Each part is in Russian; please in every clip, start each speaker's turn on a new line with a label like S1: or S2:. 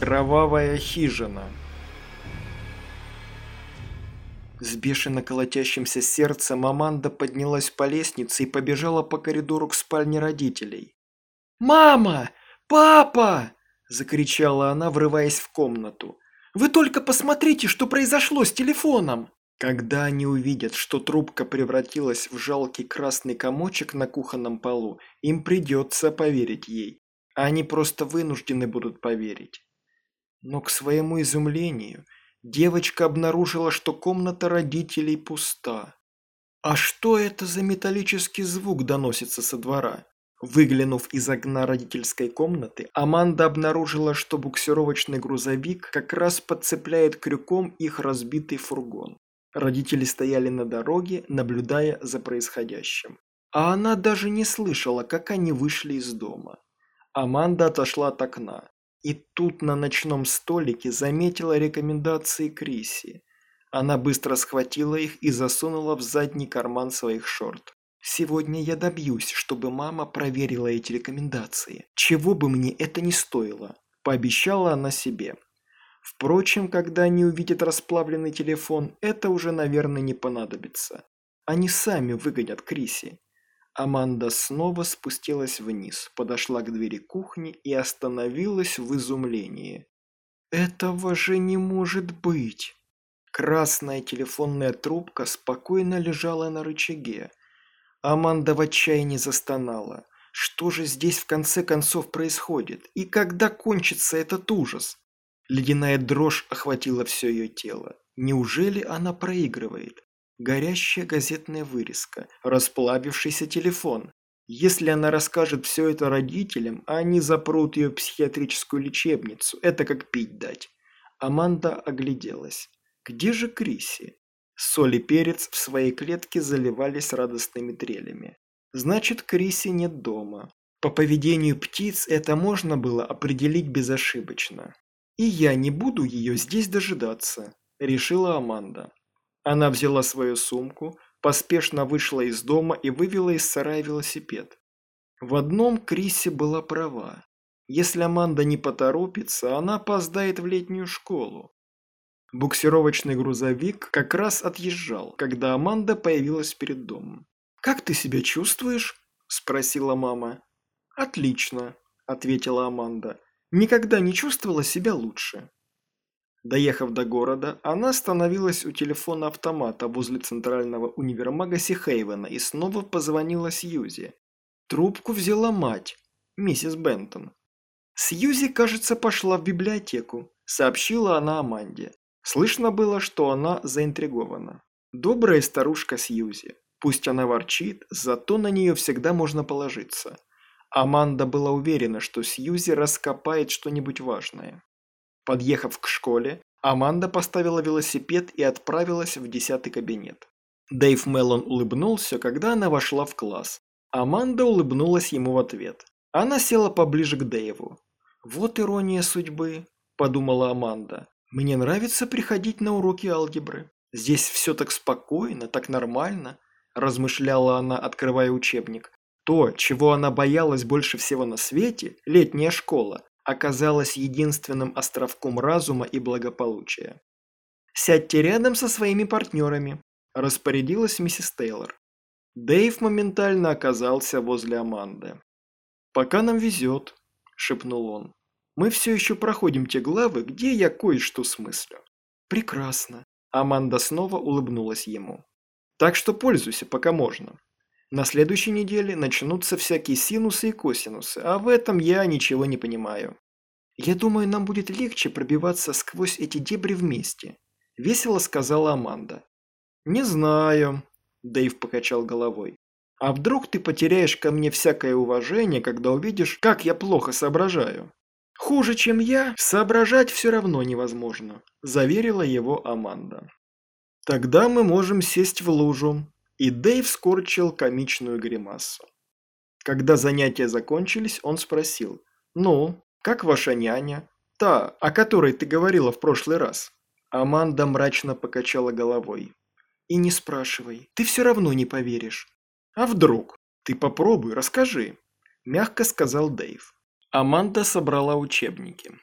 S1: Кровавая хижина. С бешено колотящимся сердцем Аманда поднялась по лестнице и побежала по коридору к спальне родителей. «Мама! Папа!» – закричала она, врываясь в комнату. «Вы только посмотрите, что произошло с телефоном!» Когда они увидят, что трубка превратилась в жалкий красный комочек на кухонном полу, им придется поверить ей. Они просто вынуждены будут поверить. Но к своему изумлению девочка обнаружила, что комната родителей пуста. А что это за металлический звук доносится со двора? Выглянув из окна родительской комнаты, Аманда обнаружила, что буксировочный грузовик как раз подцепляет крюком их разбитый фургон. Родители стояли на дороге, наблюдая за происходящим. А она даже не слышала, как они вышли из дома. Аманда отошла от окна. И тут на ночном столике заметила рекомендации Криси. Она быстро схватила их и засунула в задний карман своих шорт. «Сегодня я добьюсь, чтобы мама проверила эти рекомендации. Чего бы мне это ни стоило», – пообещала она себе. Впрочем, когда они увидят расплавленный телефон, это уже, наверное, не понадобится. Они сами выгонят Криси. Аманда снова спустилась вниз, подошла к двери кухни и остановилась в изумлении. «Этого же не может быть!» Красная телефонная трубка спокойно лежала на рычаге. Аманда в отчаянии застонала. Что же здесь в конце концов происходит? И когда кончится этот ужас? Ледяная дрожь охватила все ее тело. Неужели она проигрывает? Горящая газетная вырезка, расплавившийся телефон. Если она расскажет все это родителям, они запрут ее в психиатрическую лечебницу. Это как пить дать. Аманда огляделась. Где же Криси? Соль и перец в своей клетке заливались радостными трелями. Значит, Криси нет дома. По поведению птиц это можно было определить безошибочно. «И я не буду ее здесь дожидаться», – решила Аманда. Она взяла свою сумку, поспешно вышла из дома и вывела из сарая велосипед. В одном Криси была права. Если Аманда не поторопится, она опоздает в летнюю школу. Буксировочный грузовик как раз отъезжал, когда Аманда появилась перед домом. «Как ты себя чувствуешь?» – спросила мама. «Отлично», – ответила Аманда. «Никогда не чувствовала себя лучше». Доехав до города, она остановилась у телефона-автомата возле центрального универмага Сихейвена и снова позвонила Сьюзи. Трубку взяла мать, миссис Бентон. «Сьюзи, кажется, пошла в библиотеку», – сообщила она Аманде. Слышно было, что она заинтригована. Добрая старушка Сьюзи. Пусть она ворчит, зато на нее всегда можно положиться. Аманда была уверена, что Сьюзи раскопает что-нибудь важное. Подъехав к школе, Аманда поставила велосипед и отправилась в 10-й кабинет. Дэйв Меллон улыбнулся, когда она вошла в класс. Аманда улыбнулась ему в ответ. Она села поближе к Дэйву. «Вот ирония судьбы», – подумала Аманда. «Мне нравится приходить на уроки алгебры. Здесь все так спокойно, так нормально», – размышляла она, открывая учебник. То, чего она боялась больше всего на свете, летняя школа, оказалась единственным островком разума и благополучия. «Сядьте рядом со своими партнерами», – распорядилась миссис Тейлор. Дэйв моментально оказался возле Аманды. «Пока нам везет», – шепнул он. «Мы все еще проходим те главы, где я кое-что смыслю». «Прекрасно», – Аманда снова улыбнулась ему. «Так что пользуйся, пока можно. На следующей неделе начнутся всякие синусы и косинусы, а в этом я ничего не понимаю. Я думаю, нам будет легче пробиваться сквозь эти дебри вместе», – весело сказала Аманда. «Не знаю», – Дэйв покачал головой. «А вдруг ты потеряешь ко мне всякое уважение, когда увидишь, как я плохо соображаю?» «Хуже, чем я, соображать все равно невозможно», – заверила его Аманда. «Тогда мы можем сесть в лужу», и Дэйв скорчил комичную гримасу. Когда занятия закончились, он спросил: «Ну, как ваша няня? Та, о которой ты говорила в прошлый раз?» Аманда мрачно покачала головой. «И не спрашивай, ты все равно не поверишь». «А вдруг? Ты попробуй, расскажи», – мягко сказал Дэйв. Аманда собрала учебники.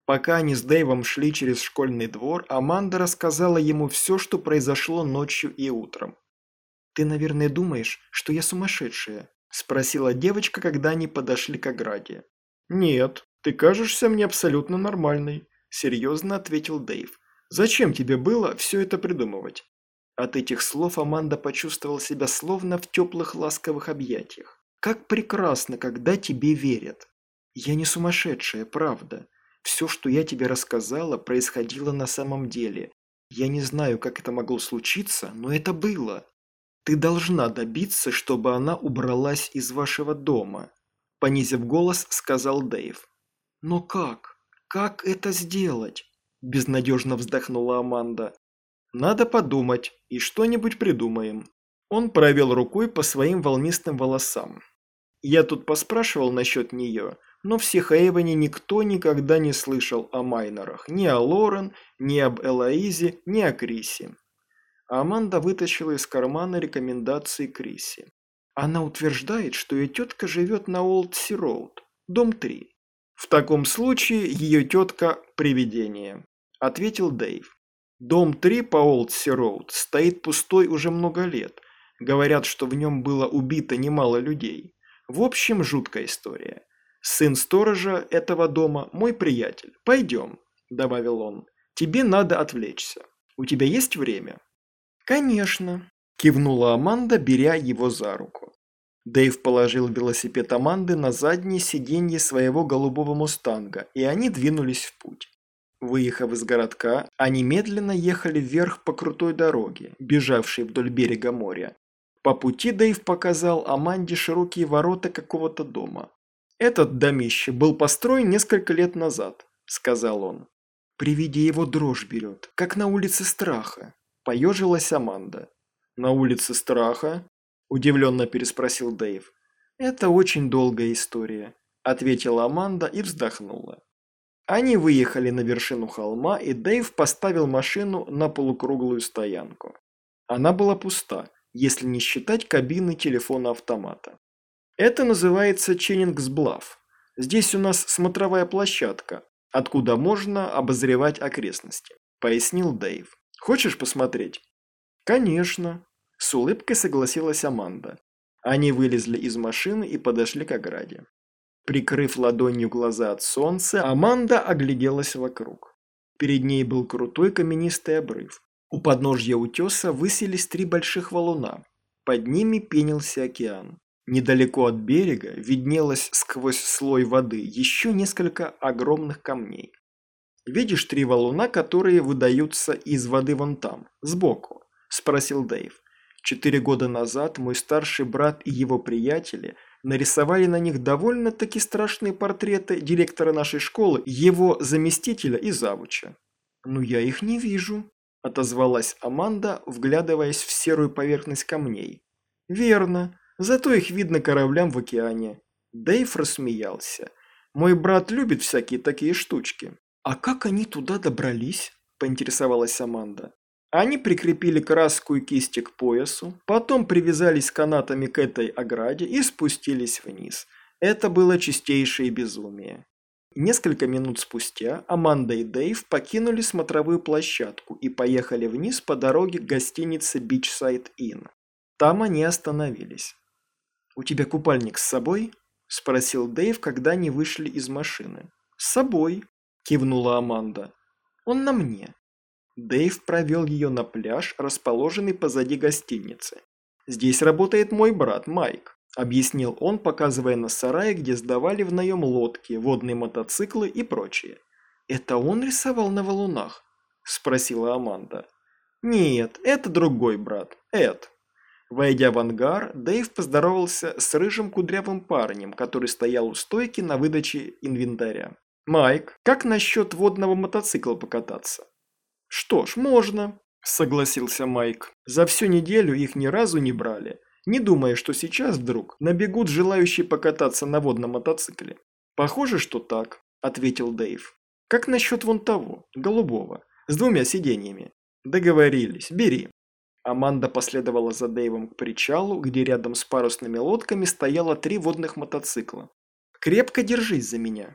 S1: Пока они с Дэйвом шли через школьный двор, Аманда рассказала ему все, что произошло ночью и утром. «Ты, наверное, думаешь, что я сумасшедшая?» – спросила девочка, когда они подошли к ограде. «Нет, ты кажешься мне абсолютно нормальной», – серьезно ответил Дэйв. «Зачем тебе было все это придумывать?» От этих слов Аманда почувствовала себя словно в теплых ласковых объятиях. «Как прекрасно, когда тебе верят!» «Я не сумасшедшая, правда. Все, что я тебе рассказала, происходило на самом деле. Я не знаю, как это могло случиться, но это было. Ты должна добиться, чтобы она убралась из вашего дома», – понизив голос, сказал Дэйв. «Но как? Как это сделать?» – безнадежно вздохнула Аманда. «Надо подумать и что-нибудь придумаем». Он провел рукой по своим волнистым волосам. «Я тут поспрашивал насчет нее, но в Сихаэвене никто никогда не слышал о Майнерах, ни о Лорен, ни об Элоизе, ни о Крисе». Аманда вытащила из кармана рекомендации Криси. Она утверждает, что ее тетка живет на Олд-Си-Роуд, дом 3. «В таком случае ее тетка – привидение», – ответил Дэйв. «Дом 3 по Олд-Си-Роуд стоит пустой уже много лет. Говорят, что в нем было убито немало людей. В общем, жуткая история. Сын сторожа этого дома – мой приятель. Пойдем», – добавил он. «Тебе надо отвлечься. У тебя есть время?» «Конечно», – кивнула Аманда, беря его за руку. Дэйв положил велосипед Аманды на заднее сиденье своего голубого мустанга, и они двинулись в путь. Выехав из городка, они медленно ехали вверх по крутой дороге, бежавшей вдоль берега моря. По пути Дэйв показал Аманде широкие ворота какого-то дома. «Этот домище был построен несколько лет назад», – сказал он. «При виде его дрожь берет, как на улице Страха», – поежилась Аманда. «На улице Страха?» – удивленно переспросил Дэйв. «Это очень долгая история», – ответила Аманда и вздохнула. Они выехали на вершину холма, и Дэйв поставил машину на полукруглую стоянку. Она была пуста, если не считать кабины телефона-автомата. «Это называется Ченнингс-Блафф. Здесь у нас смотровая площадка, откуда можно обозревать окрестности», – пояснил Дэйв. «Хочешь посмотреть?» «Конечно», – с улыбкой согласилась Аманда. Они вылезли из машины и подошли к ограде. Прикрыв ладонью глаза от солнца, Аманда огляделась вокруг. Перед ней был крутой каменистый обрыв. У подножья утеса высились 3 больших валуна. Под ними пенился океан. Недалеко от берега виднелось сквозь слой воды еще несколько огромных камней. «Видишь 3 валуна, которые выдаются из воды вон там, сбоку?» – спросил Дэйв. 4 года назад мой старший брат и его приятели нарисовали на них довольно-таки страшные портреты директора нашей школы, его заместителя и завуча. «Ну я их не вижу», – отозвалась Аманда, вглядываясь в серую поверхность камней. «Верно, зато их видно кораблям в океане». Дэйв рассмеялся. «Мой брат любит всякие такие штучки». «А как они туда добрались?» – поинтересовалась Аманда. Они прикрепили краску и кисти к поясу, потом привязались канатами к этой ограде и спустились вниз. Это было чистейшее безумие. Несколько минут спустя Аманда и Дэйв покинули смотровую площадку и поехали вниз по дороге к гостинице Beachside Inn. Там они остановились. «У тебя купальник с собой?» – спросил Дэйв, когда они вышли из машины. «С собой», – кивнула Аманда. «Он на мне». Дэйв провел ее на пляж, расположенный позади гостиницы. «Здесь работает мой брат Майк», – объяснил он, показывая на сарай, где сдавали в наем лодки, водные мотоциклы и прочее. «Это он рисовал на валунах?» – спросила Аманда. «Нет, это другой брат, Эд». Войдя в ангар, Дэйв поздоровался с рыжим кудрявым парнем, который стоял у стойки на выдаче инвентаря. «Майк, как насчет водного мотоцикла покататься?» «Что ж, можно», – согласился Майк. «За всю неделю их ни разу не брали, не думая, что сейчас вдруг набегут желающие покататься на водном мотоцикле». «Похоже, что так», – ответил Дэйв. «Как насчет вон того, голубого, с 2 сиденьями?» «Договорились, бери». Аманда последовала за Дэйвом к причалу, где рядом с парусными лодками стояло 3 водных мотоцикла. «Крепко держись за меня».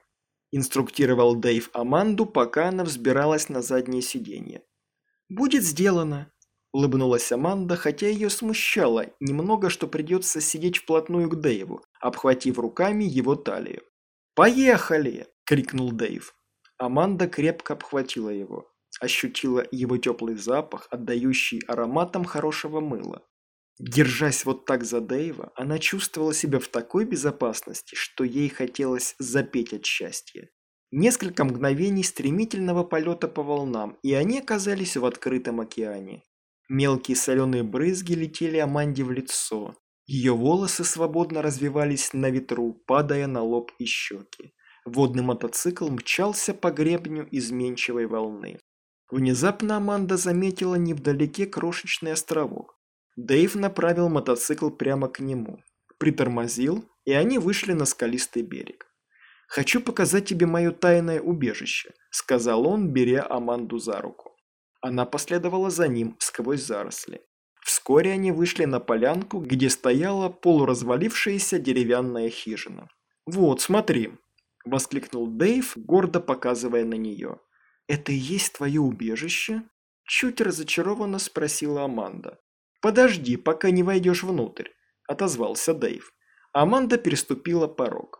S1: – инструктировал Дэйв Аманду, пока она взбиралась на заднее сиденье. «Будет сделано», – улыбнулась Аманда, хотя ее смущало немного, что придется сидеть вплотную к Дэйву, обхватив руками его талию. «Поехали!» – крикнул Дэйв. Аманда крепко обхватила его, ощутила его теплый запах, отдающий ароматом хорошего мыла. Держась вот так за Дэйва, она чувствовала себя в такой безопасности, что ей хотелось запеть от счастья. Несколько мгновений стремительного полета по волнам, и они оказались в открытом океане. Мелкие соленые брызги летели Аманде в лицо. Ее волосы свободно развивались на ветру, падая на лоб и щеки. Водный мотоцикл мчался по гребню изменчивой волны. Внезапно Аманда заметила невдалеке крошечный островок. Дэйв направил мотоцикл прямо к нему, притормозил, и они вышли на скалистый берег. «Хочу показать тебе мое тайное убежище», – сказал он, беря Аманду за руку. Она последовала за ним сквозь заросли. Вскоре они вышли на полянку, где стояла полуразвалившаяся деревянная хижина. «Вот, смотри», – воскликнул Дэйв, гордо показывая на нее. «Это и есть твое убежище?» – чуть разочарованно спросила Аманда. «Подожди, пока не войдешь внутрь», – отозвался Дэйв. Аманда переступила порог.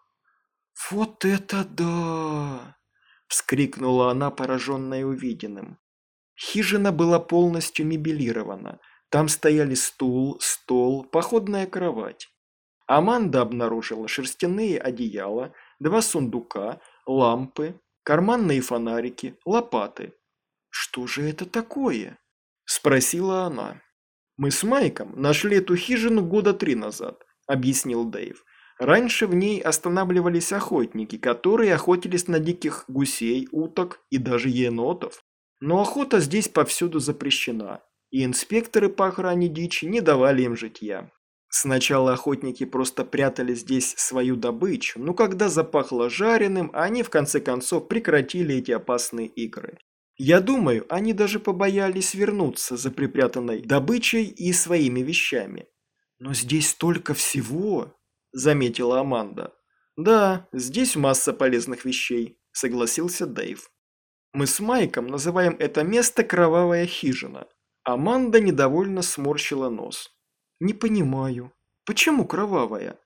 S1: «Вот это да!» – вскрикнула она, пораженная увиденным. Хижина была полностью мебелирована. Там стояли стул, стол, походная кровать. Аманда обнаружила шерстяные одеяла, 2 сундука, лампы, карманные фонарики, лопаты. «Что же это такое?» – спросила она. «Мы с Майком нашли эту хижину года 3 назад», – объяснил Дэйв. «Раньше в ней останавливались охотники, которые охотились на диких гусей, уток и даже енотов. Но охота здесь повсюду запрещена, и инспекторы по охране дичи не давали им житья. Сначала охотники просто прятали здесь свою добычу, но когда запахло жареным, они в конце концов прекратили эти опасные игры. Я думаю, они даже побоялись вернуться за припрятанной добычей и своими вещами. Но здесь столько всего, заметила Аманда. Да, здесь масса полезных вещей, согласился Дэйв. Мы с Майком называем это место «Кровавая хижина». Аманда недовольно сморщила нос. Не понимаю, почему кровавая?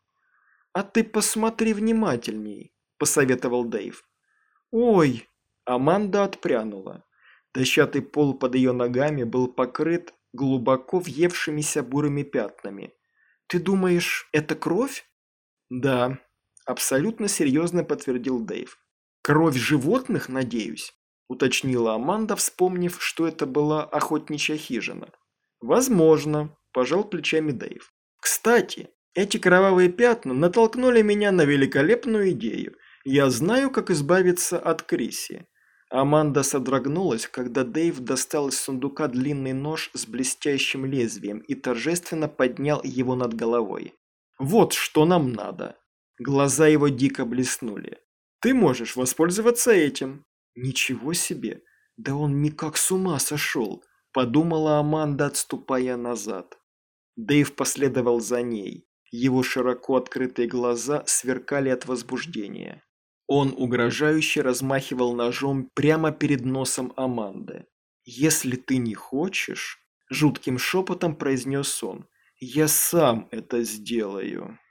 S1: А ты посмотри внимательней, посоветовал Дэйв. Ой! Аманда отпрянула. Дощатый пол под ее ногами был покрыт глубоко въевшимися бурыми пятнами. «Ты думаешь, это кровь?» «Да», – абсолютно серьезно подтвердил Дэйв. «Кровь животных, надеюсь?» – уточнила Аманда, вспомнив, что это была охотничья хижина. «Возможно», – пожал плечами Дэйв. «Кстати, эти кровавые пятна натолкнули меня на великолепную идею. Я знаю, как избавиться от Криси». Аманда содрогнулась, когда Дэйв достал из сундука длинный нож с блестящим лезвием и торжественно поднял его над головой. «Вот что нам надо!» Глаза его дико блеснули. «Ты можешь воспользоваться этим!» «Ничего себе! Да он никак с ума сошел!» – подумала Аманда, отступая назад. Дэйв последовал за ней. Его широко открытые глаза сверкали от возбуждения. Он угрожающе размахивал ножом прямо перед носом Аманды. «Если ты не хочешь», – жутким шепотом произнес он, – «я сам это сделаю».